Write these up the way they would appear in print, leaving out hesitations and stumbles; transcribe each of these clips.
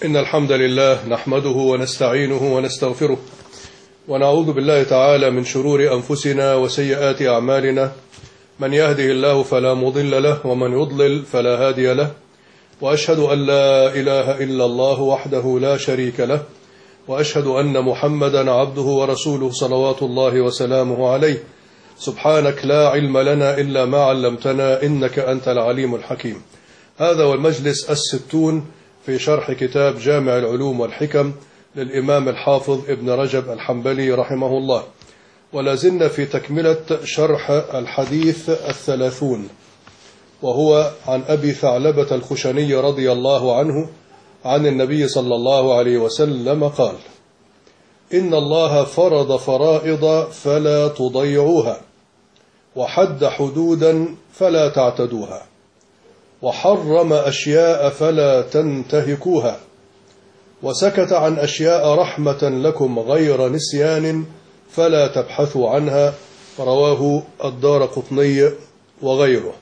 إن الحمد لله نحمده ونستعينه ونستغفره ونعوذ بالله تعالى من شرور أنفسنا وسيئات أعمالنا. من يهده الله فلا مضل له ومن يضلل فلا هادي له، وأشهد أن لا إله إلا الله وحده لا شريك له، وأشهد أن محمدا عبده ورسوله صلوات الله وسلامه عليه. سبحانك لا علم لنا إلا ما علمتنا إنك أنت العليم الحكيم. هذا هو المجلس 60 في شرح كتاب جامع العلوم والحكم للإمام الحافظ ابن رجب الحنبلي رحمه الله، ولا زلنا في تكملة شرح الحديث 30، وهو عن أبي ثعلبة الخشني رضي الله عنه عن النبي صلى الله عليه وسلم قال: إن الله فرض فرائض فلا تضيعوها، وحد حدودا فلا تعتدوها، وحرم أشياء فلا تنتهكوها، وسكت عن أشياء رحمة لكم غير نسيان فلا تبحثوا عنها. رواه الدارقطني وغيره.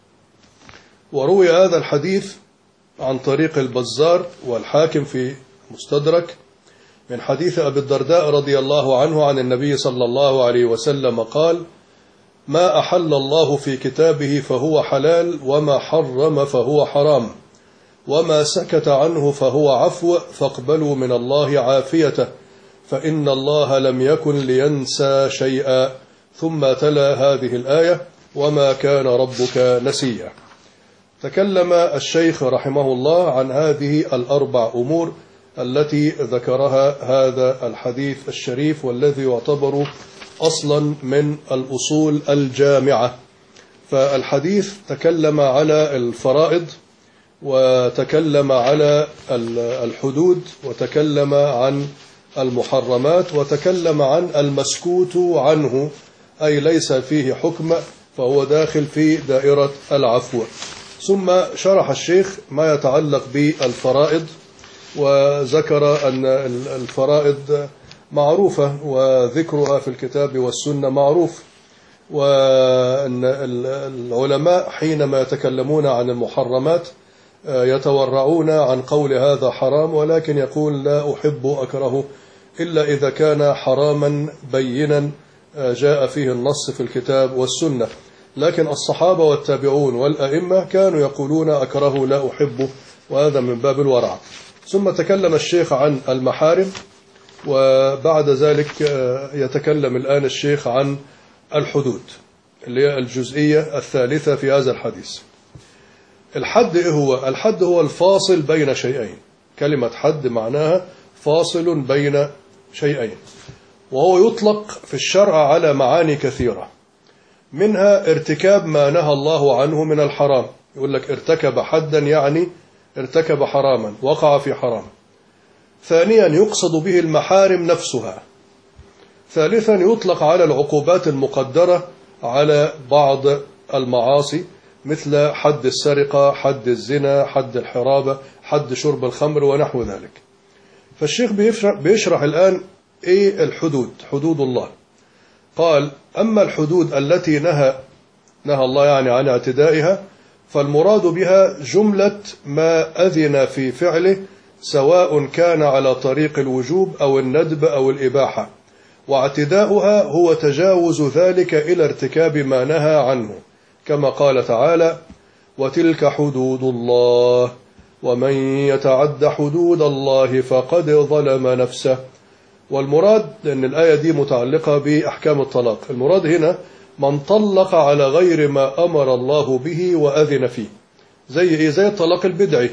وروي هذا الحديث عن طريق البزار والحاكم في مستدرك من حديث أبي الدرداء رضي الله عنه عن النبي صلى الله عليه وسلم قال: ما أحل الله في كتابه فهو حلال، وما حرم فهو حرام، وما سكت عنه فهو عفو، فاقبلوا من الله عافيته، فإن الله لم يكن لينسى شيئا. ثم تلا هذه الآية: وما كان ربك نسيا. تكلم الشيخ رحمه الله عن هذه الأربع أمور التي ذكرها هذا الحديث الشريف، والذي يعتبر أصلا من الأصول الجامعة. فالحديث تكلم على الفرائض، وتكلم على الحدود، وتكلم عن المحرمات، وتكلم عن المسكوت عنه، أي ليس فيه حكم فهو داخل في دائرة العفو. ثم شرح الشيخ ما يتعلق بالفرائض، وذكر أن الفرائض معروفة وذكرها في الكتاب والسنة معروف، وأن العلماء حينما يتكلمون عن المحرمات يتورعون عن قول هذا حرام، ولكن يقول لا أحب أكره إلا إذا كان حراما بينا جاء فيه النص في الكتاب والسنة. لكن الصحابة والتابعون والأئمة كانوا يقولون أكره لا أحب، وهذا من باب الورع. ثم تكلم الشيخ عن المحارم، وبعد ذلك يتكلم الآن الشيخ عن الحدود اللي هي الجزئية الثالثة في هذا الحديث. الحد إيه هو؟ الحد هو الفاصل بين شيئين. كلمة حد معناها فاصل بين شيئين، وهو يطلق في الشرع على معاني كثيرة، منها ارتكاب ما نهى الله عنه من الحرام. يقول لك ارتكب حدا، يعني ارتكب حراما، وقع في حرام. ثانيا يقصد به المحارم نفسها. ثالثا يطلق على العقوبات المقدرة على بعض المعاصي، مثل حد السرقة، حد الزنا، حد الحرابة، حد شرب الخمر ونحو ذلك. فالشيخ بيشرح الآن ايه الحدود، حدود الله. قال: أما الحدود التي نهى الله يعني عن اعتدائها، فالمراد بها جملة ما أذن في فعله، سواء كان على طريق الوجوب أو الندب أو الإباحة، واعتداؤها هو تجاوز ذلك إلى ارتكاب ما نهى عنه، كما قال تعالى: وتلك حدود الله ومن يتعد حدود الله فقد ظلم نفسه. والمراد، لأن الآية دي متعلقة بأحكام الطلاق، المراد هنا من طلق على غير ما أمر الله به وأذن فيه. زي إيه؟ زي الطلاق البدعي.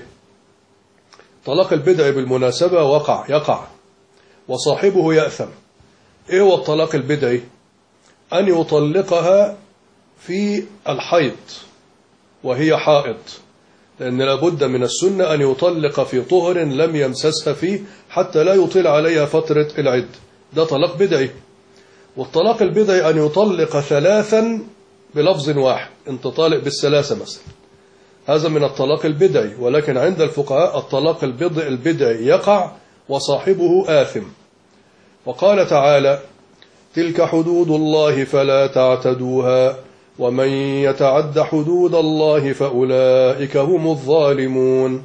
طلاق البدعي بالمناسبة يقع وصاحبه يأثم. إيه هو الطلاق البدعي؟ أن يطلقها في الحيض وهي حائض، لأن لابد من السنة أن يطلق في طهر لم يمسسها فيه حتى لا يطيل عليها فترة العد. ده طلاق بدعي. والطلاق البدعي أن يطلق 3 بلفظ واحد، انت طالق بالثلاثة مثلا، هذا من الطلاق البدعي. ولكن عند الفقهاء الطلاق البدعي يقع وصاحبه آثم. وقال تعالى: تلك حدود الله فلا تعتدوها، ومن يتعد حدود الله فأولئك هم الظالمون.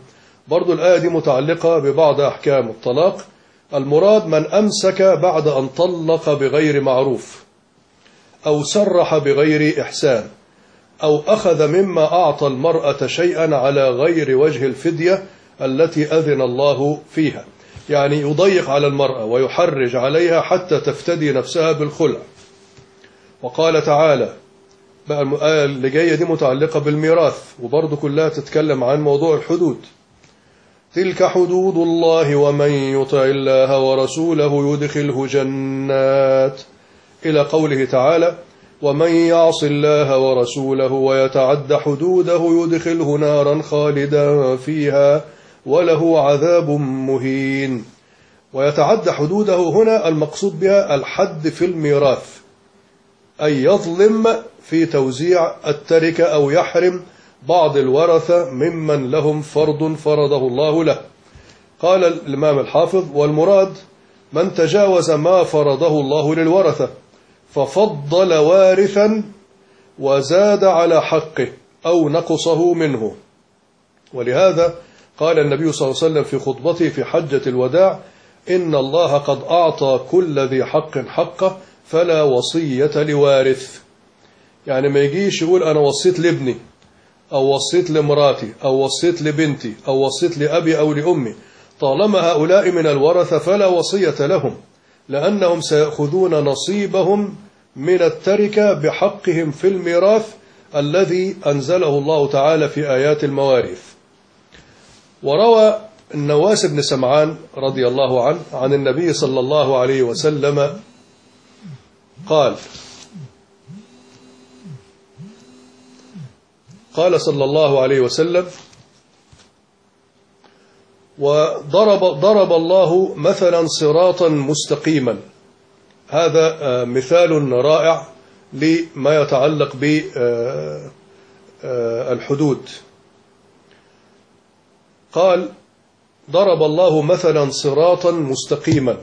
برضو الآية دي متعلقة ببعض أحكام الطلاق. المراد من أمسك بعد أن طلق بغير معروف، أو سرح بغير إحسان، أو أخذ مما أعطى المرأة شيئا على غير وجه الفدية التي أذن الله فيها، يعني يضيق على المرأة ويحرج عليها حتى تفتدي نفسها بالخلع. وقال تعالى بقى الآية اللي جاية دي متعلقة بالميراث، وبرضه كلها تتكلم عن موضوع الحدود. تلك حدود الله ومن يطع الله ورسوله يدخله جنات، إلى قوله تعالى ومن يعص الله ورسوله ويتعد حدوده يدخله نارا خالدا فيها وله عذاب مهين. ويتعد حدوده هنا المقصود بها الحد في الميراث، أي يظلم في توزيع التركة أو يحرم بعض الورثة ممن لهم فرض فرضه الله له. قال الإمام الحافظ والمراد من تجاوز ما فرضه الله للورثة ففضل وارثا وزاد على حقه أو نقصه منه. ولهذا قال النبي صلى الله عليه وسلم في خطبته في حجة الوداع إن الله قد أعطى كل ذي حق حقه فلا وصية لوارث. يعني ما يجيش يقول أنا وصيت لابني أو وصيت لمراتي أو وصيت لبنتي أو وصيت لأبي أو لأمي، طالما هؤلاء من الورثة فلا وصية لهم، لأنهم سيأخذون نصيبهم من التركة بحقهم في الميراث الذي أنزله الله تعالى في آيات المواريث. وروى النواس بن سمعان رضي الله عنه عن النبي صلى الله عليه وسلم قال صلى الله عليه وسلم وضرب الله مثلا صراطا مستقيما. هذا مثال رائع لما يتعلق بالحدود. قال ضرب الله مثلا صراطا مستقيما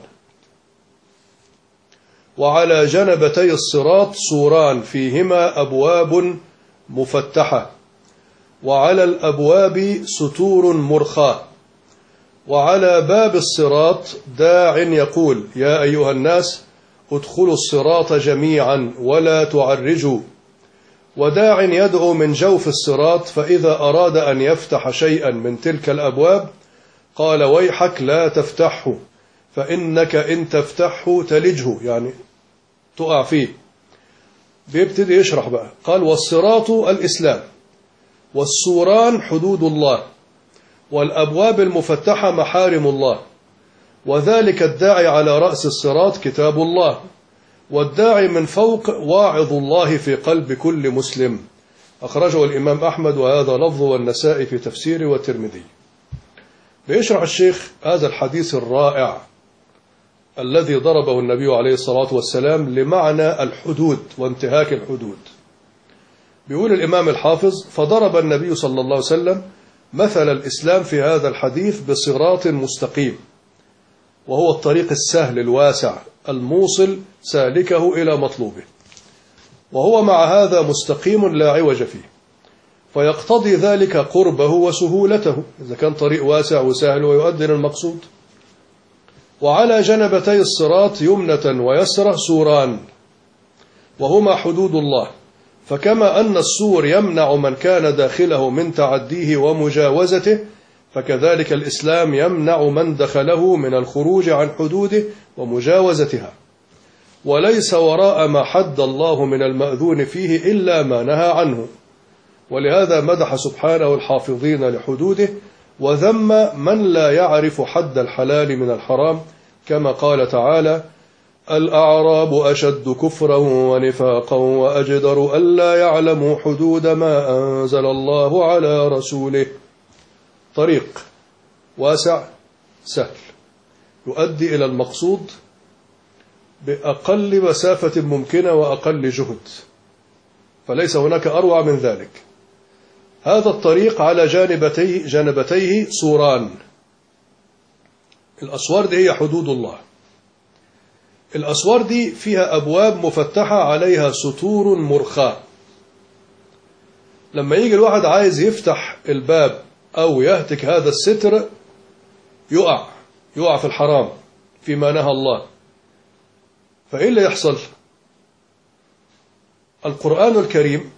وعلى جنبتي الصراط سوران فيهما أبواب مفتحة وعلى الأبواب ستور مرخاة وعلى باب الصراط داع يقول يا أيها الناس ادخلوا الصراط جميعا ولا تعرجوا، وداع يدعو من جوف الصراط فإذا أراد أن يفتح شيئا من تلك الأبواب قال ويحك لا تفتحه فإنك إن تفتحه تلجه، يعني تقع فيه. بيبتدي يشرح بقى، قال والصراط الإسلام والسوران حدود الله والأبواب المفتحة محارم الله، وذلك الداعي على رأس الصراط كتاب الله، والداعي من فوق واعظ الله في قلب كل مسلم. أخرجه الإمام أحمد وهذا لفظ والنسائي في تفسيره والترمذي. بيشرح الشيخ هذا الحديث الرائع الذي ضربه النبي عليه الصلاة والسلام لمعنى الحدود وانتهاك الحدود. بيقول الإمام الحافظ فضرب النبي صلى الله عليه وسلم مثل الإسلام في هذا الحديث بصراط مستقيم، وهو الطريق السهل الواسع الموصل سالكه إلى مطلوبه، وهو مع هذا مستقيم لا عوج فيه، فيقتضي ذلك قربه وسهولته إذا كان طريق واسع وسهل ويؤدي للمقصود. وعلى جنبتي الصراط يمنة ويسرى سوران وهما حدود الله، فكما أن السور يمنع من كان داخله من تعديه ومجاوزته فكذلك الإسلام يمنع من دخله من الخروج عن حدوده ومجاوزتها، وليس وراء ما حد الله من المأذون فيه إلا ما نهى عنه. ولهذا مدح سبحانه الحافظين لحدوده وذم من لا يعرف حد الحلال من الحرام، كما قال تعالى الأعراب أشد كفرا ونفاقا وأجدر ألا يعلموا حدود ما أنزل الله على رسوله. طريق واسع سهل يؤدي إلى المقصود بأقل مسافة ممكنة وأقل جهد، فليس هناك أروع من ذلك. هذا الطريق على جانبتيه سوران، الأسوار دي هي حدود الله. الأسوار دي فيها أبواب مفتحة عليها ستور مرخاة. لما يجي الواحد عايز يفتح الباب أو يهتك هذا الستر يقع في الحرام فيما نهى الله. فإيه اللي يحصل؟ القرآن الكريم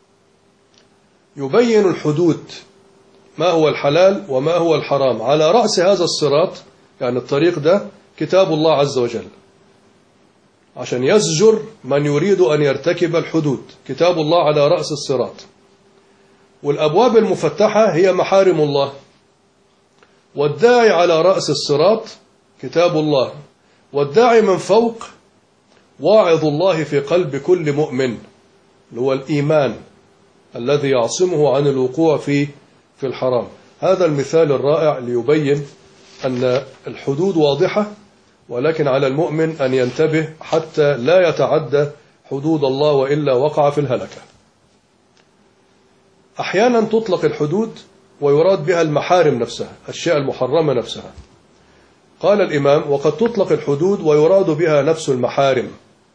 يبين الحدود، ما هو الحلال وما هو الحرام. على رأس هذا الصراط، يعني الطريق ده، كتاب الله عز وجل، عشان يزجر من يريد أن يرتكب الحدود. كتاب الله على رأس الصراط، والأبواب المفتحة هي محارم الله، والداعي على رأس الصراط كتاب الله، والداعي من فوق واعظ الله في قلب كل مؤمن، اللي هو الإيمان الذي يعصمه عن الوقوع في الحرام. هذا المثال الرائع ليبين أن الحدود واضحة، ولكن على المؤمن أن ينتبه حتى لا يتعدى حدود الله، وإلا وقع في الهلكة. أحيانا تطلق الحدود ويراد بها المحارم نفسها، الشيء المحرمة نفسها. قال الإمام: وقد تطلق الحدود ويراد بها نفس المحارم،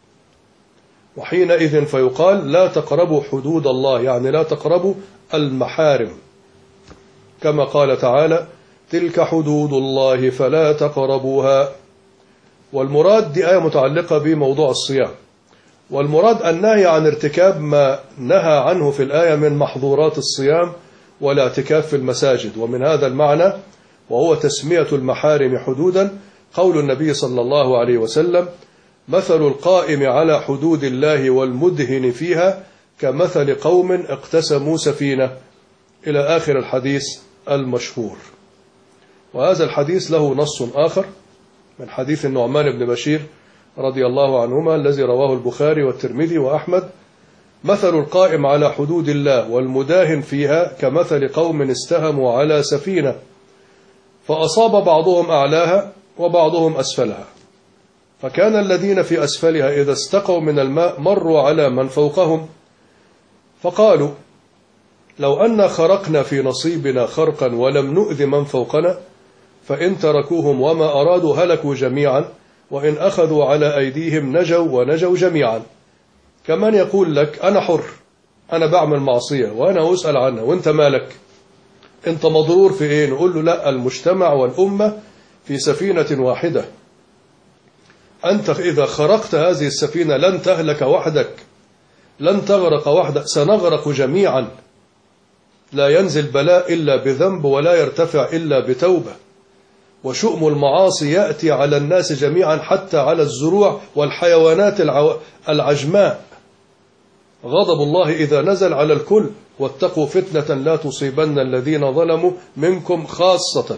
وحينئذ فيقال: لا تقربوا حدود الله، يعني لا تقربوا المحارم، كما قال تعالى: تلك حدود الله فلا تقربوها. والمراد، دي آية متعلقة بموضوع الصيام، والمراد النهي عن ارتكاب ما نهى عنه في الآية من محظورات الصيام والاعتكاف في المساجد. ومن هذا المعنى، وهو تسمية المحارم حدودا، قول النبي صلى الله عليه وسلم: مثل القائم على حدود الله والمدهن فيها كمثل قوم اقتسموا سفينة، إلى آخر الحديث المشهور. وهذا الحديث له نص آخر من حديث النعمان بن بشير رضي الله عنهما، الذي رواه البخاري والترمذي وأحمد: مثل القائم على حدود الله والمداهن فيها كمثل قوم استهموا على سفينة فأصاب بعضهم أعلاها وبعضهم أسفلها، فكان الذين في أسفلها إذا استقوا من الماء مروا على من فوقهم، فقالوا: لو أن خرقنا في نصيبنا خرقا ولم نؤذ من فوقنا، فإن تركوهم وما أرادوا هلكوا جميعا، وإن أخذوا على أيديهم نجوا ونجوا جميعا. كمان يقول لك: أنا حر، أنا بعمل معصية وأنا أسأل عنها، وإنت مالك؟ أنت مضرور في إيه؟ نقول له: لا، المجتمع والأمة في سفينة واحدة. أنت إذا خرقت هذه السفينة لن تهلك وحدك، لن تغرق وحدك، سنغرق جميعا. لا ينزل بلاء إلا بذنب، ولا يرتفع إلا بتوبة. وشؤم المعاصي يأتي على الناس جميعا، حتى على الزروع والحيوانات العجماء. غضب الله إذا نزل على الكل، واتقوا فتنة لا تصيبن الذين ظلموا منكم خاصة.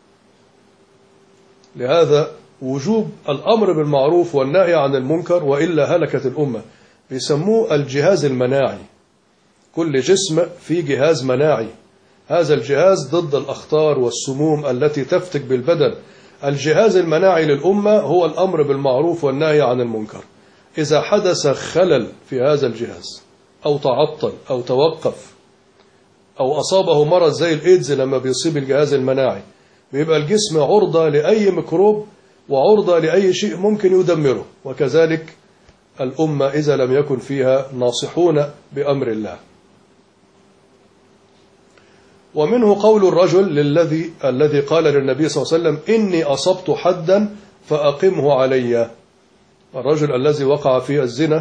لهذا وجوب الأمر بالمعروف والنهي عن المنكر، وإلا هلكت الأمة. بيسموه الجهاز المناعي، كل جسم فيه جهاز مناعي، هذا الجهاز ضد الأخطار والسموم التي تفتك بالبدن. الجهاز المناعي للأمة هو الأمر بالمعروف والنهي عن المنكر. إذا حدث خلل في هذا الجهاز، أو تعطل أو توقف، أو أصابه مرض زي الإيدز لما بيصيب الجهاز المناعي، بيبقى الجسم عرضة لأي ميكروب وعرضة لأي شيء ممكن يدمره. وكذلك الأمة إذا لم يكن فيها ناصحون بأمر الله. ومنه قول الرجل الذي قال للنبي صلى الله عليه وسلم: إني أصبت حدا فأقمه علي. الرجل الذي وقع في الزنا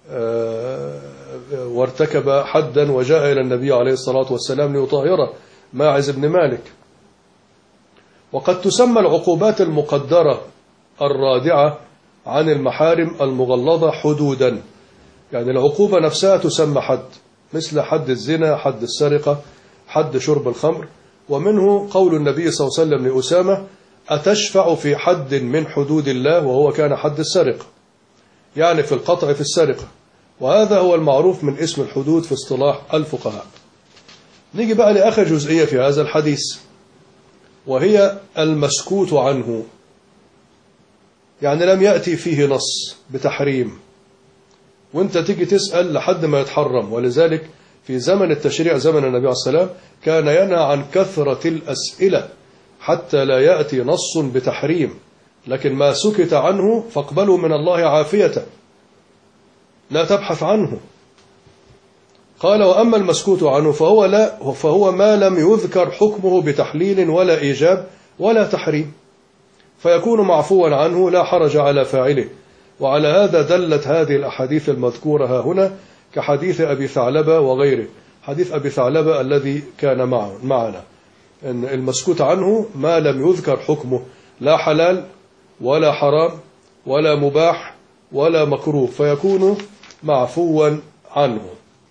وارتكب حدا وجاء إلى النبي عليه الصلاة والسلام ليطهره، ماعز بن مالك. وقد تسمى العقوبات المقدرة الرادعة عن المحارم المغلظة حدودا، يعني العقوبة نفسها تسمى حد، مثل حد الزنا، حد السرقة، حد شرب الخمر. ومنه قول النبي صلى الله عليه وسلم لأسامة: أتشفع في حد من حدود الله؟ وهو كان حد السرقة، يعني في القطع في السرقة. وهذا هو المعروف من اسم الحدود في اصطلاح الفقهاء. نيجي بقى لآخر جزئية في هذا الحديث، وهي المسكوت عنه، يعني لم يأتي فيه نص بتحريم وانت تيجي تسأل لحد ما يتحرم. ولذلك في زمن التشريع، زمن النبي عليه السلام، كان ينهى عن كثرة الأسئلة حتى لا يأتي نص بتحريم، لكن ما سكت عنه فاقبلوا من الله عافية، لا تبحث عنه. قال وأما المسكوت عنه فهو ما لم يذكر حكمه بتحليل ولا إيجاب ولا تحريم، فيكون معفوا عنه لا حرج على فاعله. وعلى هذا دلت هذه الأحاديث المذكورة هنا كحديث أبي ثعلبة وغيره. حديث أبي ثعلبة الذي كان معنا أن المسكوت عنه ما لم يذكر حكمه، لا حلال ولا حرام ولا مباح ولا مكروه، فيكون معفوا عنه.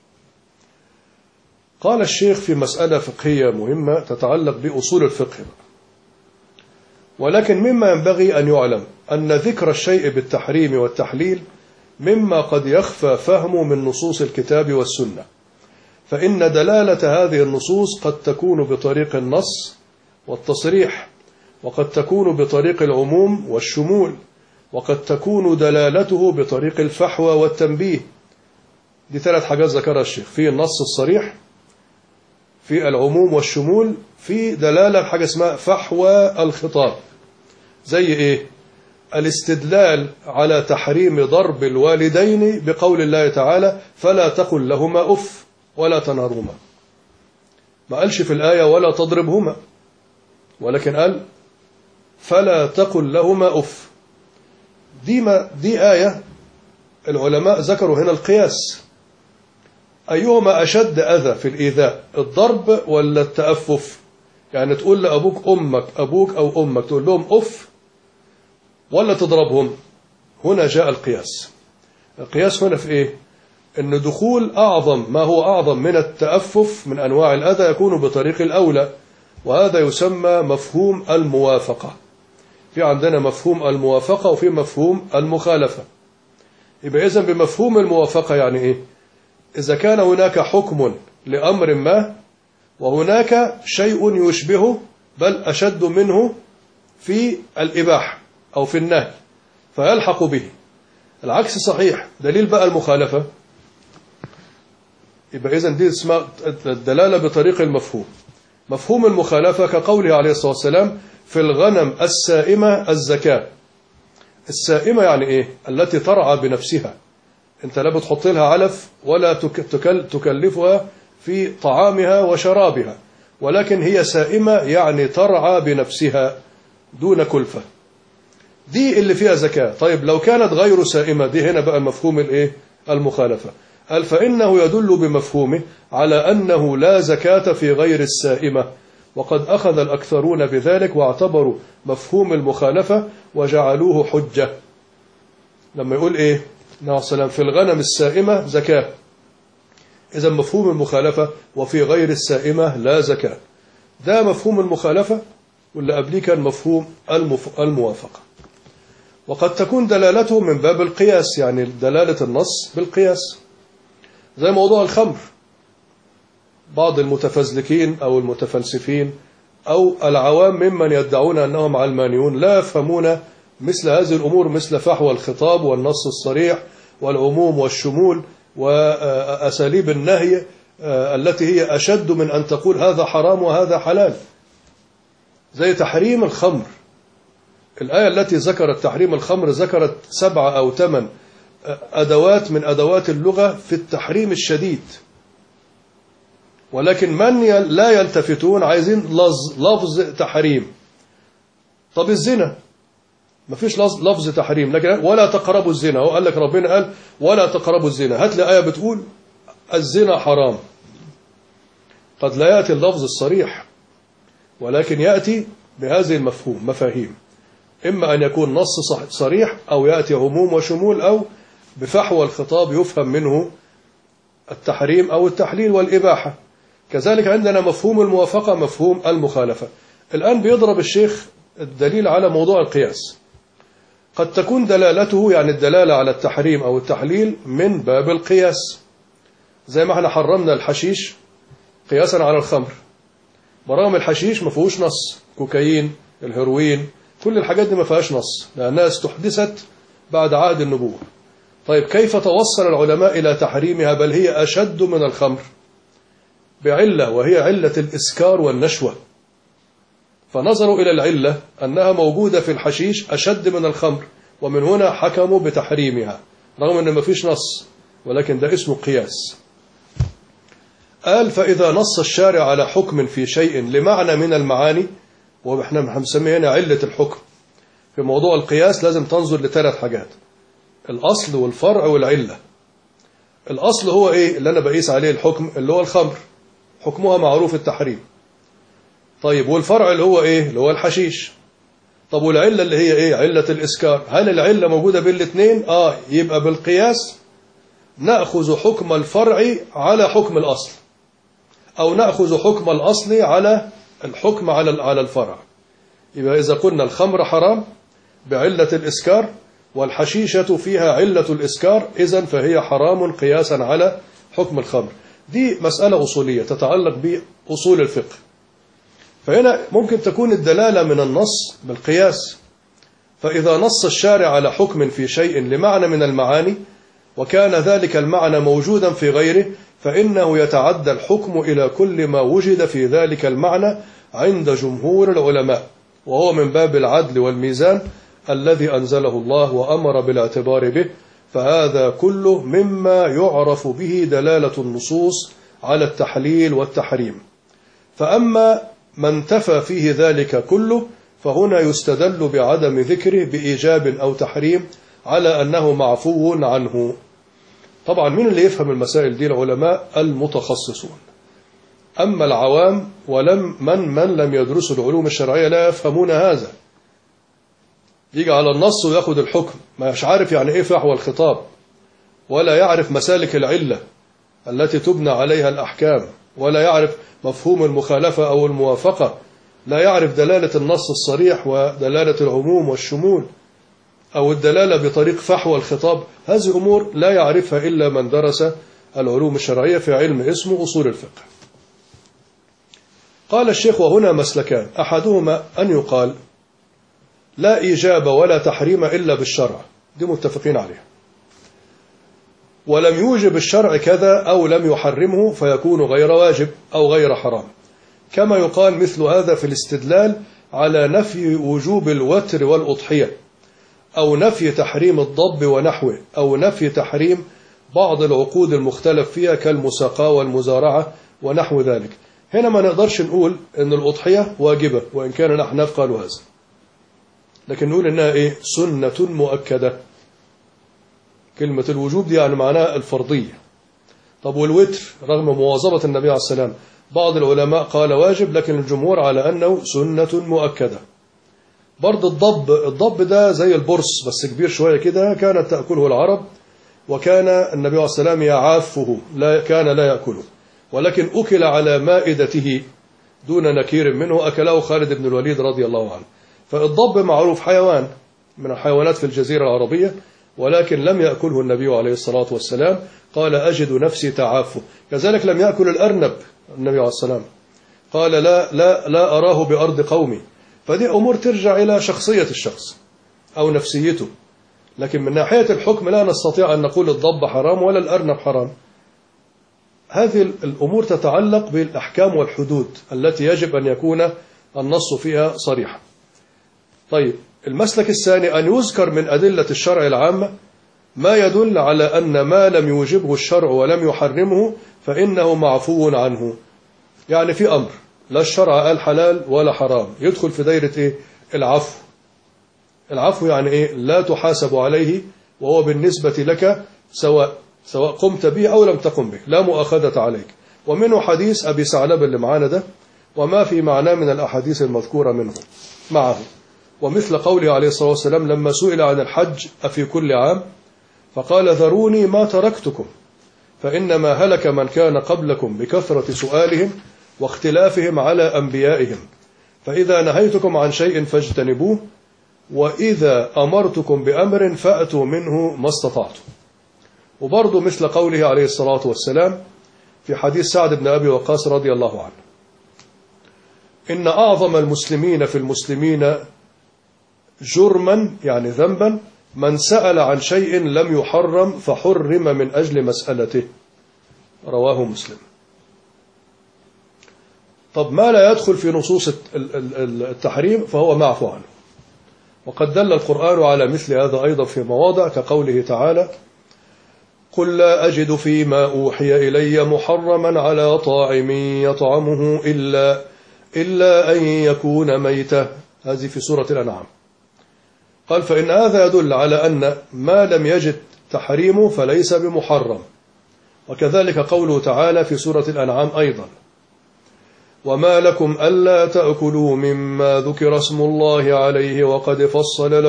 قال الشيخ في مسألة فقهية مهمة تتعلق بأصول الفقه، ولكن مما ينبغي أن يعلم أن ذكر الشيء بالتحريم والتحليل مما قد يخفى فهمه من نصوص الكتاب والسنة، فإن دلالة هذه النصوص قد تكون بطريق النص والتصريح، وقد تكون بطريق العموم والشمول، وقد تكون دلالته بطريق الفحوى والتنبيه. دي 3 حاجات ذكرها الشيخ، في النص الصريح، في العموم والشمول، في دلالة حاجة اسمها فحوى الخطاب. زي ايه؟ الاستدلال على تحريم ضرب الوالدين بقول الله تعالى فلا تقل لهما أف ولا تنهرهما. ما قالش في الآية ولا تضربهما، ولكن قال فلا تقل لهما أف. دي آية العلماء ذكروا هنا القياس، أيهما أشد أذى في الإيذاء، الضرب ولا التأفف؟ يعني تقول لأبوك أبوك أو أمك تقول لهم أف ولا تضربهم؟ هنا جاء القياس. القياس هنا في إيه؟ أن دخول أعظم ما هو أعظم من التأفف من أنواع الأذى يكون بطريق الأولى، وهذا يسمى مفهوم الموافقة. في عندنا مفهوم الموافقة وفي مفهوم المخالفة. يبقى إذن بمفهوم الموافقة يعني إيه؟ إذا كان هناك حكم لأمر ما وهناك شيء يشبهه بل أشد منه في الإباحة أو في النهي فيلحق به، العكس صحيح. دليل بقى المخالفة، يبقى إذن دي اسمها الدلالة بطريق المفهوم. مفهوم المخالفة كقوله عليه الصلاة والسلام في الغنم السائمة الزكاة. السائمة يعني إيه؟ التي ترعى بنفسها، أنت لا بتحط لها علف ولا تكلفها في طعامها وشرابها، ولكن هي سائمة يعني ترعى بنفسها دون كلفة، دي اللي فيها زكاة. طيب لو كانت غير سائمة، دي هنا بقى مفهوم الإيه؟ المخالفة. قال فإنه يدل بمفهومه على أنه لا زكاة في غير السائمة، وقد أخذ الأكثرون بذلك واعتبروا مفهوم المخالفة وجعلوه حجة. لما يقول إيه؟ النبي صلى الله عليه وسلم في الغنم السائمة زكاة، إذا مفهوم المخالفة وفي غير السائمة لا زكاة. ده مفهوم المخالفة، واللي قبليه كان مفهوم الموافقة. وقد تكون دلالته من باب القياس، يعني دلالة النص بالقياس، زي موضوع الخمر. بعض المتفزلكين أو المتفلسفين أو العوام ممن يدعون أنهم علمانيون لا يفهمون مثل هذه الأمور، مثل فحوى الخطاب والنص الصريح والعموم والشمول وأساليب النهي التي هي أشد من أن تقول هذا حرام وهذا حلال. زي تحريم الخمر، الآية التي ذكرت تحريم الخمر ذكرت 7 أو 8 أدوات من أدوات اللغة في التحريم الشديد، ولكن من لا يلتفتون عايزين لفظ تحريم. طب الزنا ما فيش لفظ تحريم، لكن ولا تقربوا الزنا، هو قال لك ربنا قال ولا تقربوا الزنا، هات لي آية بتقول الزنا حرام. قد لا يأتي اللفظ الصريح، ولكن يأتي بهذه مفاهيم، إما أن يكون نص صريح أو يأتي عموم وشمول أو بفحوى الخطاب يفهم منه التحريم أو التحليل والإباحة. كذلك عندنا مفهوم الموافقة، مفهوم المخالفة. الآن بيضرب الشيخ الدليل على موضوع القياس. قد تكون دلالته يعني الدلالة على التحريم أو التحليل من باب القياس، زي ما احنا حرمنا الحشيش قياسا على الخمر، برغم الحشيش ما فيهوش نص، كوكايين، الهيروين، كل الحاجات دي ما فيهاش نص لأنها استحدثت بعد عهد النبوة. طيب كيف توصل العلماء إلى تحريمها بل هي أشد من الخمر؟ بعلة، وهي علة الإسكار والنشوة، فنظروا إلى العلة أنها موجودة في الحشيش أشد من الخمر، ومن هنا حكموا بتحريمها رغم أن ما فيش نص، ولكن ده اسمه قياس. قال فإذا نص الشارع على حكم في شيء لمعنى من المعاني، وإحنا هنسميه هنا علة الحكم. في موضوع القياس لازم تنظر لثلاث حاجات: الأصل والفرع والعلة. الأصل هو إيه اللي أنا بقيس عليه الحكم، اللي هو الخمر، حكمها معروف التحريم. طيب والفرع اللي هو إيه، اللي هو الحشيش. طب والعلة اللي هي إيه، علة الإسكار. هل العلة موجودة بين الاثنين؟ يبقى بالقياس نأخذ حكم الفرع على حكم الأصل، أو نأخذ حكم الأصل على الحكم على الفرع. يبقى إذا قلنا الخمر حرام بعلة الإسكار والحشيشة فيها علة الإسكار، إذن فهي حرام قياسا على حكم الخمر. دي مسألة أصولية تتعلق بأصول الفقه. فهنا ممكن تكون الدلالة من النص بالقياس. فإذا نص الشارع على حكم في شيء لمعنى من المعاني وكان ذلك المعنى موجودا في غيره، فإنه يتعدى الحكم إلى كل ما وجد في ذلك المعنى عند جمهور العلماء، وهو من باب العدل والميزان الذي أنزله الله وأمر بالاعتبار به. فهذا كله مما يعرف به دلالة النصوص على التحليل والتحريم. فأما من تفى فيه ذلك كله فهنا يستدل بعدم ذكره بإيجاب أو تحريم على أنه معفو عنه. طبعا من اللي يفهم المسائل دي؟ العلماء المتخصصون. أما العوام من لم يدرسوا العلوم الشرعية لا يفهمون هذا. يجي على النص ويأخذ الحكم، مش عارف يعني إيه فحوى الخطاب، ولا يعرف مسالك العلة التي تبنى عليها الأحكام، ولا يعرف مفهوم المخالفة أو الموافقة، لا يعرف دلالة النص الصريح ودلالة العموم والشمول، أو الدلالة بطريق فحوى الخطاب. هذه أمور لا يعرفها إلا من درس العلوم الشرعية في علم اسمه أصول الفقه. قال الشيخ: وهنا مسلكان، أحدهما أن يقال لا إيجاب ولا تحريم إلا بالشرع، دي متفقين عليها، ولم يوجب الشرع كذا أو لم يحرمه فيكون غير واجب أو غير حرام. كما يقال مثل هذا في الاستدلال على نفي وجوب الوتر والأضحية، أو نفي تحريم الضب ونحوه، أو نفي تحريم بعض العقود المختلف فيها كالمساقاة والمزارعة ونحو ذلك. هنا ما نقدرش نقول أن الأضحية واجبة، وإن كان الأحناف قالوا هذا، لكن نقول إنها إيه؟ سنة مؤكدة. كلمة الوجوب دي يعني معناها الفرضية. طب والوتر رغم مواظبة النبي عليه السلام، بعض العلماء قال واجب، لكن الجمهور على أنه سنة مؤكدة. برض الضب ده زي البرص بس كبير شوية كده، كانت تأكله العرب، وكان النبي عليه السلام يعافه، كان لا يأكله، ولكن أكل على مائدته دون نكير منه، أكله خالد بن الوليد رضي الله عنه. فالضب معروف حيوان من الحيوانات في الجزيرة العربية، ولكن لم يأكله النبي عليه الصلاة والسلام، قال أجد نفسي تعافه. كذلك لم يأكل الأرنب النبي عليه السلام، قال لا أراه بأرض قومي. فدي أمور ترجع إلى شخصية الشخص أو نفسيته، لكن من ناحية الحكم لا نستطيع أن نقول الضب حرام ولا الأرنب حرام. هذه الأمور تتعلق بالأحكام والحدود التي يجب أن يكون النص فيها صريحا. طيب المسلك الثاني أن يذكر من أدلة الشرع العامة ما يدل على أن ما لم يوجبه الشرع ولم يحرمه فإنه معفو عنه. يعني في أمر لا الشرع قال حلال ولا حرام، يدخل في دائرة إيه؟ العفو. العفو يعني إيه؟ لا تحاسب عليه، وهو بالنسبة لك سواء قمت به أو لم تقم به، لا مؤاخذة عليك. ومنه حديث أبي ثعلبة اللي معانا ده، وما في معناه من الأحاديث المذكورة منه معه. ومثل قوله عليه الصلاة والسلام لما سئل عن الحج أفي كل عام فقال ذروني ما تركتكم فإنما هلك من كان قبلكم بكثرة سؤالهم واختلافهم على أنبيائهم، فإذا نهيتكم عن شيء فاجتنبوه، وإذا أمرتكم بأمر فأتوا منه ما استطعتم. وبرضه مثل قوله عليه الصلاة والسلام في حديث سعد بن أبي وقاص رضي الله عنه إن أعظم المسلمين في المسلمين جرما يعني ذنبا من سأل عن شيء لم يحرم فحرم من أجل مسألته، رواه مسلم. طب ما لا يدخل في نصوص التحريم فهو معفو عنه، وقد دل القرآن على مثل هذا أيضا في مواضع كقوله تعالى قل لا أجد فيما أوحي إلي محرما على طاعم يطعمه إلا أن يكون ميتة. هذه في سورة الأنعام. قال فإن هذا يدل على أن ما لم يجد تحريمه فليس بمحرم. وكذلك قوله تعالى في سورة الأنعام أيضا وما لكم ألا تأكلوا مما ذكر اسم الله عليه وقد فصل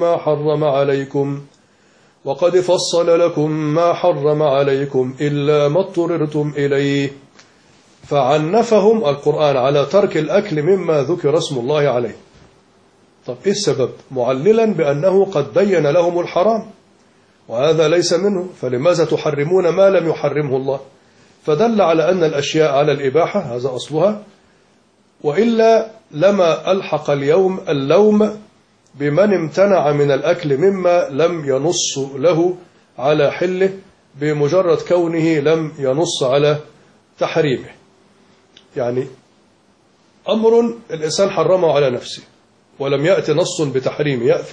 لكم ما حرم عليكم إلا ما اضطررتم إليه. فعنفهم القرآن على ترك الأكل مما ذكر اسم الله عليه. طب إيه السبب؟ معللا بأنه قد بين لهم الحرام وهذا ليس منه، فلماذا تحرمون ما لم يحرمه الله؟ فدل على أن الأشياء على الإباحة، هذا أصلها، وإلا لما ألحق اليوم اللوم بمن امتنع من الأكل مما لم ينص له على حله بمجرد كونه لم ينص على تحريمه. يعني أمر الإنسان حرمه على نفسه ولم يأتي نص بتحريمه يأثم.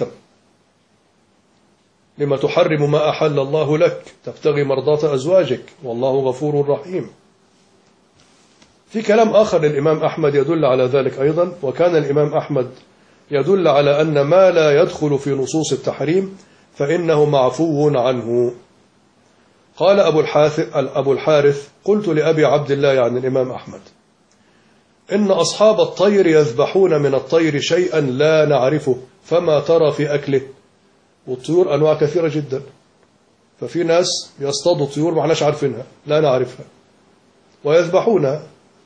لما تحرم ما أحل الله لك تبتغي مرضاة أزواجك والله غفور رحيم. في كلام آخر للإمام أحمد يدل على ذلك أيضا، وكان الإمام أحمد يدل على أن ما لا يدخل في نصوص التحريم فإنه معفو عنه. قال أبو الحارث قلت لأبي عبد الله يعني الإمام أحمد إن أصحاب الطير يذبحون من الطير شيئا لا نعرفه فما ترى في أكله. والطيور أنواع كثيرة جدا، ففي ناس يصطادوا طيور ما احناش عارفينها لا نعرفها ويذبحونها،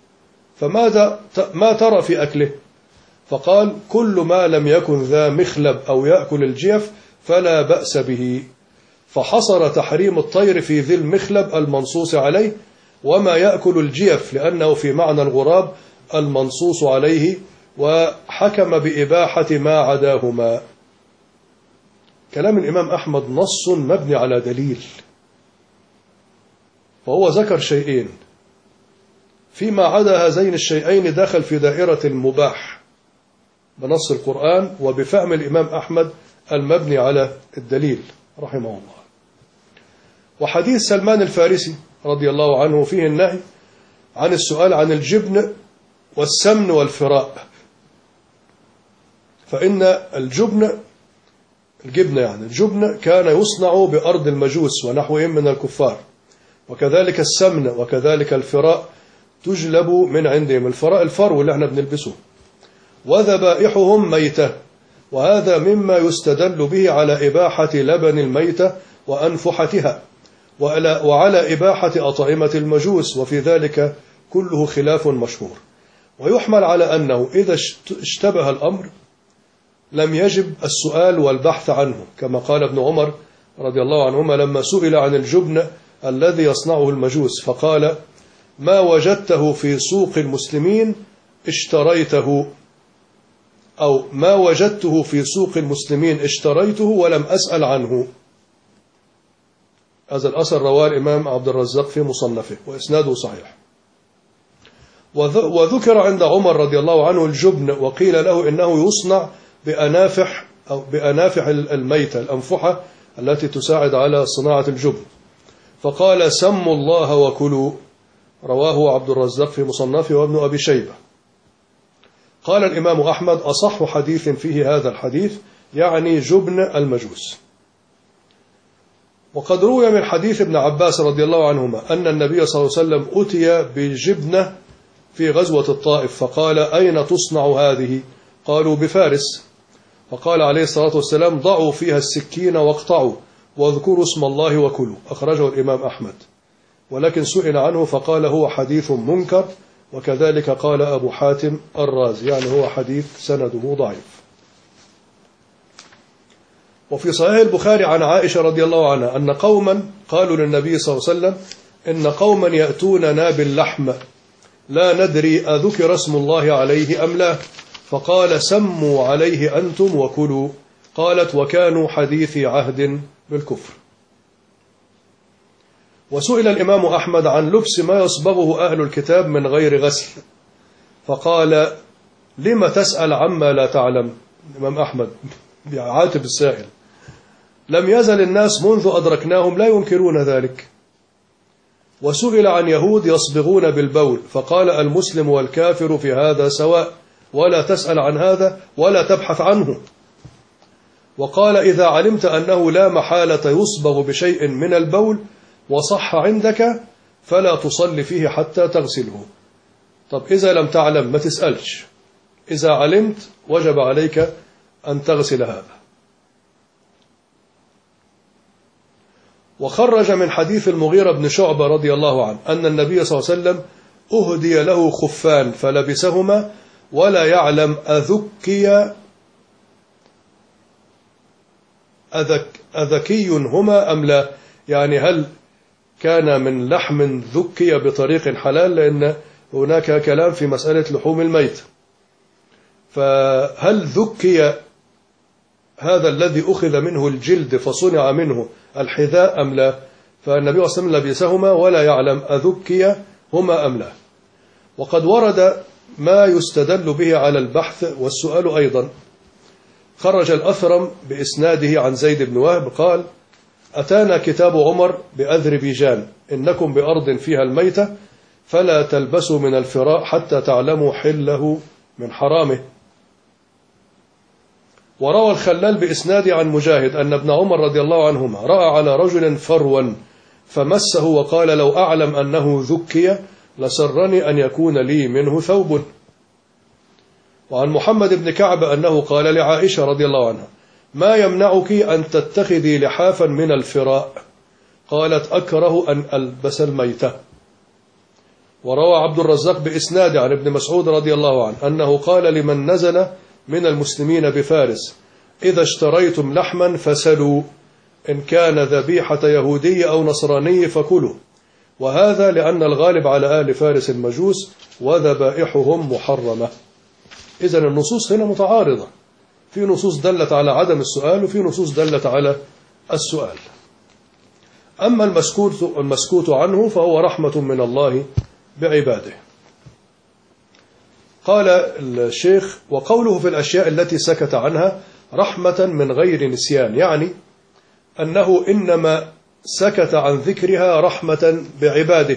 ما ترى في أكله؟ فقال كل ما لم يكن ذا مخلب أو يأكل الجيف فلا بأس به. فحصر تحريم الطير في ذي المخلب المنصوص عليه وما يأكل الجيف لأنه في معنى الغراب المنصوص عليه، وحكم بإباحة ما عداهما. كلام الإمام أحمد نص مبني على دليل، فهو ذكر شيئين فيما عدا هذين الشيئين دخل في دائرة المباح بنص القرآن وبفهم الإمام أحمد المبني على الدليل رحمه الله. وحديث سلمان الفارسي رضي الله عنه فيه النهي عن السؤال عن الجبن والسمن والفراء، فإن الجبن كان يصنع بأرض المجوس ونحوهم من الكفار، وكذلك السمن وكذلك الفراء تجلب من عندهم. الفراء الفرو اللي احنا بنلبسه. وذبائحهم ميتة، وهذا مما يستدل به على إباحة لبن الميتة وأنفحتها وعلى إباحة أطعمة المجوس، وفي ذلك كله خلاف مشهور. ويحمل على أنه إذا اشتبه الأمر لم يجب السؤال والبحث عنه، كما قال ابن عمر رضي الله عنهما لما سئل عن الجبن الذي يصنعه المجوس فقال ما وجدته في سوق المسلمين اشتريته، أو ما وجدته في سوق المسلمين اشتريته ولم أسأل عنه. هذا الأثر رواه الإمام عبد الرزاق في مصنفه وإسناده صحيح. وذكر عند عمر رضي الله عنه الجبن، وقيل له إنه يصنع بأنافح الميتة الأنفحة التي تساعد على صناعة الجبن، فقال سموا الله وكلوا، رواه عبد الرزاق في مصنفه وابن أبي شيبة. قال الإمام أحمد أصح حديث فيه هذا الحديث يعني جبن المجوس. وقد روي من حديث ابن عباس رضي الله عنهما أن النبي صلى الله عليه وسلم أتي بجبنة في غزوة الطائف فقال أين تصنع هذه؟ قالوا بفارس، فقال عليه الصلاة والسلام ضعوا فيها السكين واقطعوا واذكروا اسم الله وكلوا. أخرجه الإمام أحمد، ولكن سئل عنه فقال هو حديث منكر، وكذلك قال أبو حاتم الرازي، يعني هو حديث سنده ضعيف. وفي صحيح البخاري عن عائشة رضي الله عنها أن قوما قالوا للنبي صلى الله عليه وسلم إن قوما يأتوننا باللحم لا ندري أذكر اسم الله عليه أم لا، فقال سموا عليه أنتم وكلوا. قالت وكانوا حديثي عهد بالكفر. وسئل الإمام أحمد عن لبس ما يصبغه أهل الكتاب من غير غسل، فقال لما تسأل عما لا تعلم؟ الإمام أحمد بيعاتب السائل، لم يزل الناس منذ أدركناهم لا ينكرون ذلك. وسئل عن يهود يصبغون بالبول فقال المسلم والكافر في هذا سواء، ولا تسأل عن هذا ولا تبحث عنه. وقال إذا علمت أنه لا محالة يصبغ بشيء من البول وصح عندك فلا تصلي فيه حتى تغسله. طب إذا لم تعلم ما تسألش، إذا علمت وجب عليك أن تغسل هذا. وخرج من حديث المغيرة بن شعبة رضي الله عنه أن النبي صلى الله عليه وسلم أهدي له خفان فلبسهما ولا يعلم أذكي هما أم لا، يعني هل كان من لحم ذكي بطريق حلال، لأن هناك كلام في مسألة لحوم الميت، فهل ذكي هذا الذي أخذ منه الجلد فصنع منه الحذاء أم لا؟ فالنبي صلى الله عليه وسلم لبسهما ولا يعلم أذكي هما أم لا. وقد ورد ما يستدل به على البحث والسؤال أيضا. خرج الأثرم بإسناده عن زيد بن وهب قال أتانا كتاب عمر بأذربيجان إنكم بأرض فيها الميتة فلا تلبسوا من الفراء حتى تعلموا حله من حرامه. وروى الخلال بإسناده عن مجاهد أن ابن عمر رضي الله عنهما رأى على رجل فروا فمسه وقال لو أعلم أنه ذكي لسرني أن يكون لي منه ثوب. وعن محمد بن كعب أنه قال لعائشة رضي الله عنها ما يمنعك أن تتخذي لحافا من الفراء؟ قالت أكره أن ألبس الميتة. وروى عبد الرزاق بإسناد عن ابن مسعود رضي الله عنه أنه قال لمن نزل من المسلمين بفارس إذا اشتريتم لحما فسلوا إن كان ذبيحة يهودي أو نصراني فكلوا، وهذا لأن الغالب على أهل فارس المجوس وذبائحهم محرمة. إذن النصوص هنا متعارضة، في نصوص دلت على عدم السؤال وفي نصوص دلت على السؤال. أما المسكوت عنه فهو رحمة من الله بعباده. قال الشيخ وقوله في الأشياء التي سكت عنها رحمة من غير نسيان، يعني أنه إنما سكت عن ذكرها رحمة بعباده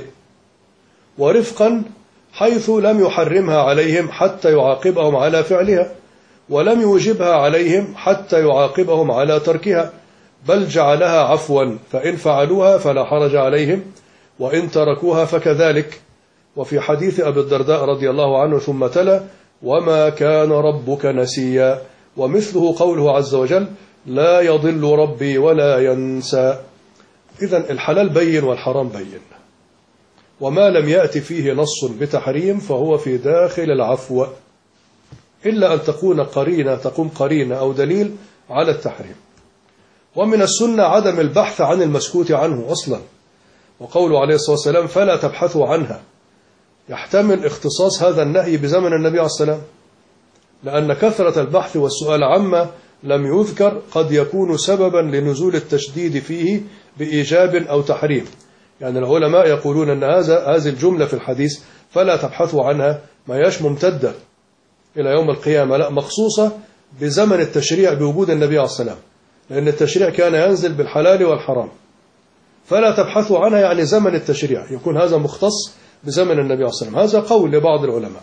ورفقا، حيث لم يحرمها عليهم حتى يعاقبهم على فعلها، ولم يوجبها عليهم حتى يعاقبهم على تركها، بل جعلها عفوا فإن فعلوها فلا حرج عليهم وإن تركوها فكذلك. وفي حديث أبي الدرداء رضي الله عنه ثم تلا وما كان ربك نسيا، ومثله قوله عز وجل لا يضل ربي ولا ينسى. إذن الحلال بين والحرام بين، وما لم يأتي فيه نص بتحريم فهو في داخل العفو، إلا أن تقوم قرينة أو دليل على التحريم. ومن السنة عدم البحث عن المسكوت عنه أصلا، وقوله عليه الصلاة والسلام فلا تبحثوا عنها يحتمل اختصاص هذا النهي بزمن النبي عليه السلام، لأن كثرة البحث والسؤال عما لم يذكر قد يكون سببا لنزول التشديد فيه بإيجاب أو تحريم. يعني العلماء يقولون أن هذه الجملة في الحديث فلا تبحثوا عنها ما يش ممتدة إلى يوم القيامة، لا، مخصوصة بزمن التشريع بوجود النبي عليه السلام، لأن التشريع كان ينزل بالحلال والحرام. فلا تبحثوا عنها يعني زمن التشريع يكون هذا مختص بزمن النبي عليه السلام. هذا قول لبعض العلماء.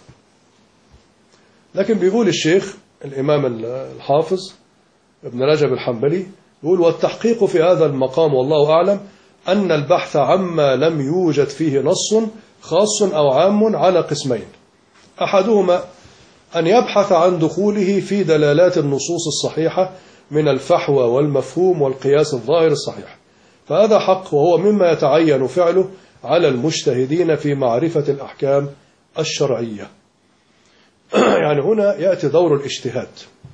لكن بيقول الشيخ الإمام الحافظ ابن رجب الحنبلي يقول والتحقيق في هذا المقام والله أعلم أن البحث عما لم يوجد فيه نص خاص أو عام على قسمين: أحدهما أن يبحث عن دخوله في دلالات النصوص الصحيحة من الفحوى والمفهوم والقياس الظاهر الصحيح، فهذا حق وهو مما يتعين فعله على المجتهدين في معرفة الأحكام الشرعية. يعني هنا يأتي دور الاجتهاد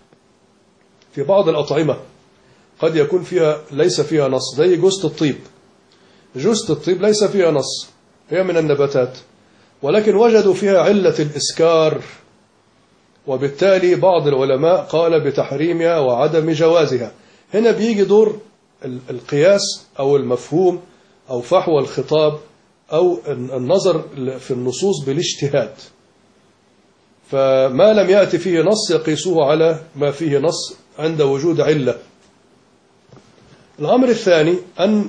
في بعض الأطعمة قد يكون فيها ليس فيها نص، زي جوزة الطيب. جوزة الطيب ليس فيها نص، هي من النباتات، ولكن وجدوا فيها علة الإسكار، وبالتالي بعض العلماء قال بتحريمها وعدم جوازها. هنا بيجي دور القياس أو المفهوم أو فحوى الخطاب أو النظر في النصوص بالاجتهاد، فما لم يأتي فيه نص يقيسوه على ما فيه نص عند وجود علة. الأمر الثاني أن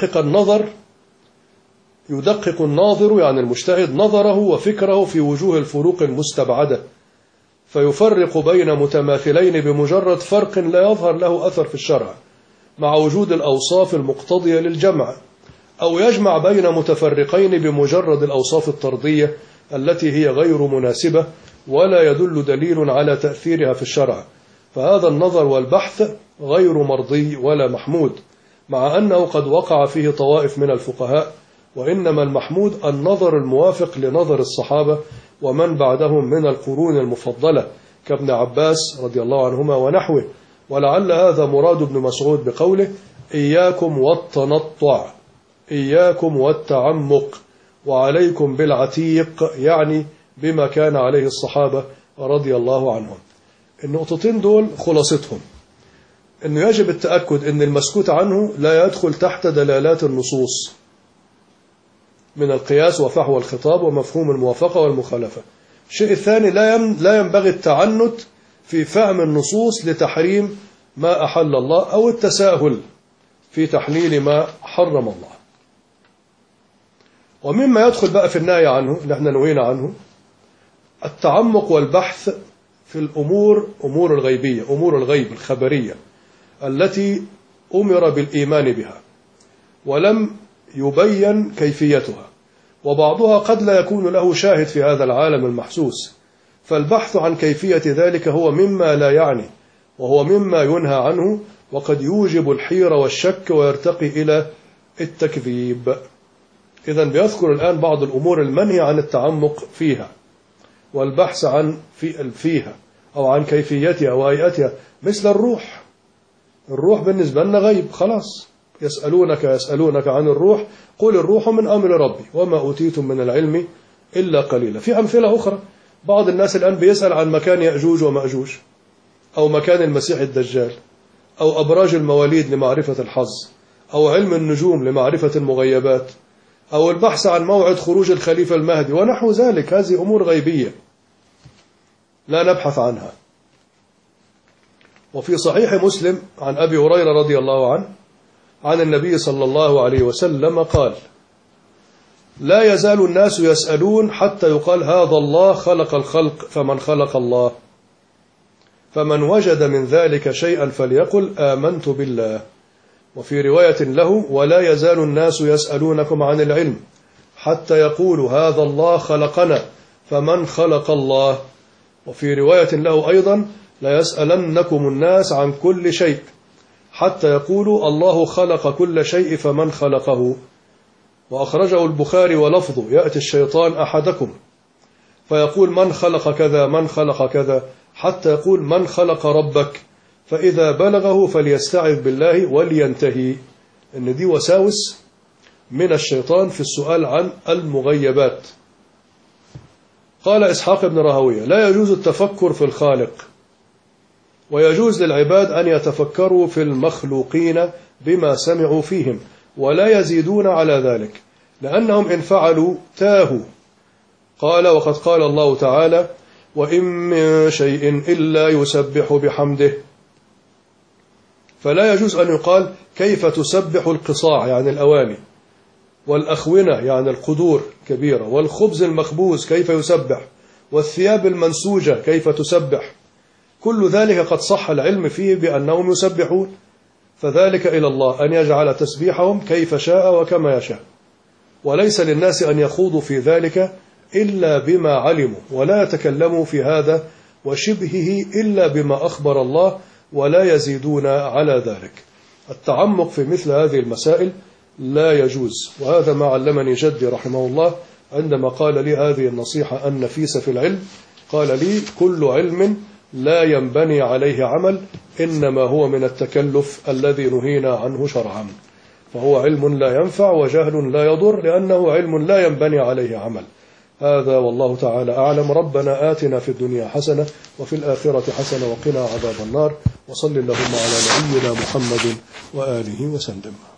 يدقق الناظر يعني المجتهد نظره وفكره في وجوه الفروق المستبعدة، فيفرق بين متماثلين بمجرد فرق لا يظهر له أثر في الشرع مع وجود الأوصاف المقتضية للجمع، أو يجمع بين متفرقين بمجرد الأوصاف الطردية التي هي غير مناسبة ولا يدل دليل على تأثيرها في الشرع، فهذا النظر والبحث غير مرضي ولا محمود، مع أنه قد وقع فيه طوائف من الفقهاء، وإنما المحمود النظر الموافق لنظر الصحابة ومن بعدهم من القرون المفضلة كابن عباس رضي الله عنهما ونحوه. ولعل هذا مراد ابن مسعود بقوله إياكم والتنطع، إياكم والتعمق، وعليكم بالعتيق، يعني بما كان عليه الصحابة رضي الله عنهم. النقطتين دول خلاصتهم أنه يجب التأكد أن المسكوت عنه لا يدخل تحت دلالات النصوص من القياس وفحوى الخطاب ومفهوم الموافقة والمخالفة. الشيء الثاني لا ينبغي التعنت في فهم النصوص لتحريم ما أحل الله أو التساهل في تحليل ما حرم الله. ومما يدخل بقى في النهي عنه اللي احنا نهينا عنه التعمق والبحث في أمور الغيبية، أمور الغيب الخبرية التي أمر بالإيمان بها ولم يبين كيفيتها، وبعضها قد لا يكون له شاهد في هذا العالم المحسوس، فالبحث عن كيفية ذلك هو مما لا يعني، وهو مما ينهى عنه، وقد يوجب الحيرة والشك ويرتقي إلى التكذيب. إذن بيذكر الآن بعض الأمور المنهي عن التعمق فيها والبحث فيها أو عن كيفيتها وهيئتها، مثل الروح. الروح بالنسبة لنا غيب خلاص. يسألونك عن الروح قل الروح من أمر ربي وما أوتيتم من العلم إلا قليلا. في أمثلة أخرى، بعض الناس الآن بيسأل عن مكان يأجوج ومأجوج، أو مكان المسيح الدجال، أو أبراج المواليد لمعرفة الحظ، أو علم النجوم لمعرفة المغيبات، أو البحث عن موعد خروج الخليفة المهدي ونحو ذلك. هذه أمور غيبية لا نبحث عنها. وفي صحيح مسلم عن أبي هريرة رضي الله عنه عن النبي صلى الله عليه وسلم قال: لا يزال الناس يسألون حتى يقال هذا الله خلق الخلق فمن خلق الله، فمن وجد من ذلك شيئا فليقل آمنت بالله. وفي رواية له: ولا يزال الناس يسألونكم عن العلم حتى يقولوا هذا الله خلقنا فمن خلق الله. وفي رواية له أيضا: لا يسألنكم الناس عن كل شيء حتى يقولوا الله خلق كل شيء فمن خلقه. وأخرجه البخاري ولفظه: يأتي الشيطان أحدكم فيقول من خلق كذا من خلق كذا حتى يقول من خلق ربك، فإذا بلغه فليستعذ بالله ولينتهي. إن دي وساوس من الشيطان في السؤال عن المغيبات. قال إسحاق بن راهويه: لا يجوز التفكر في الخالق، ويجوز للعباد أن يتفكروا في المخلوقين بما سمعوا فيهم ولا يزيدون على ذلك، لأنهم إن فعلوا تاهوا. قال: وقد قال الله تعالى: وإن من شيء إلا يسبح بحمده. فلا يجوز أن يقال كيف تسبح القصاع يعني الأواني، والأخونة يعني القدور كبيرة، والخبز المخبوز كيف يسبح، والثياب المنسوجة كيف تسبح. كل ذلك قد صح العلم فيه بأنهم يسبحون، فذلك إلى الله أن يجعل تسبيحهم كيف شاء وكما يشاء، وليس للناس أن يخوضوا في ذلك إلا بما علموا، ولا يتكلموا في هذا وشبهه إلا بما أخبر الله، ولا يزيدون على ذلك. التعمق في مثل هذه المسائل لا يجوز. وهذا ما علمني جدي رحمه الله عندما قال لي هذه النصيحة النفيسة في العلم. قال لي: كل علم لا ينبني عليه عمل إنما هو من التكلف الذي نهينا عنه شرعا، فهو علم لا ينفع وجهل لا يضر، لأنه علم لا ينبني عليه عمل. هذا والله تعالى أعلم. ربنا آتنا في الدنيا حسنة وفي الآخرة حسنة وقنا عذاب النار، وصل اللهم على نبينا محمد وآله وسلم.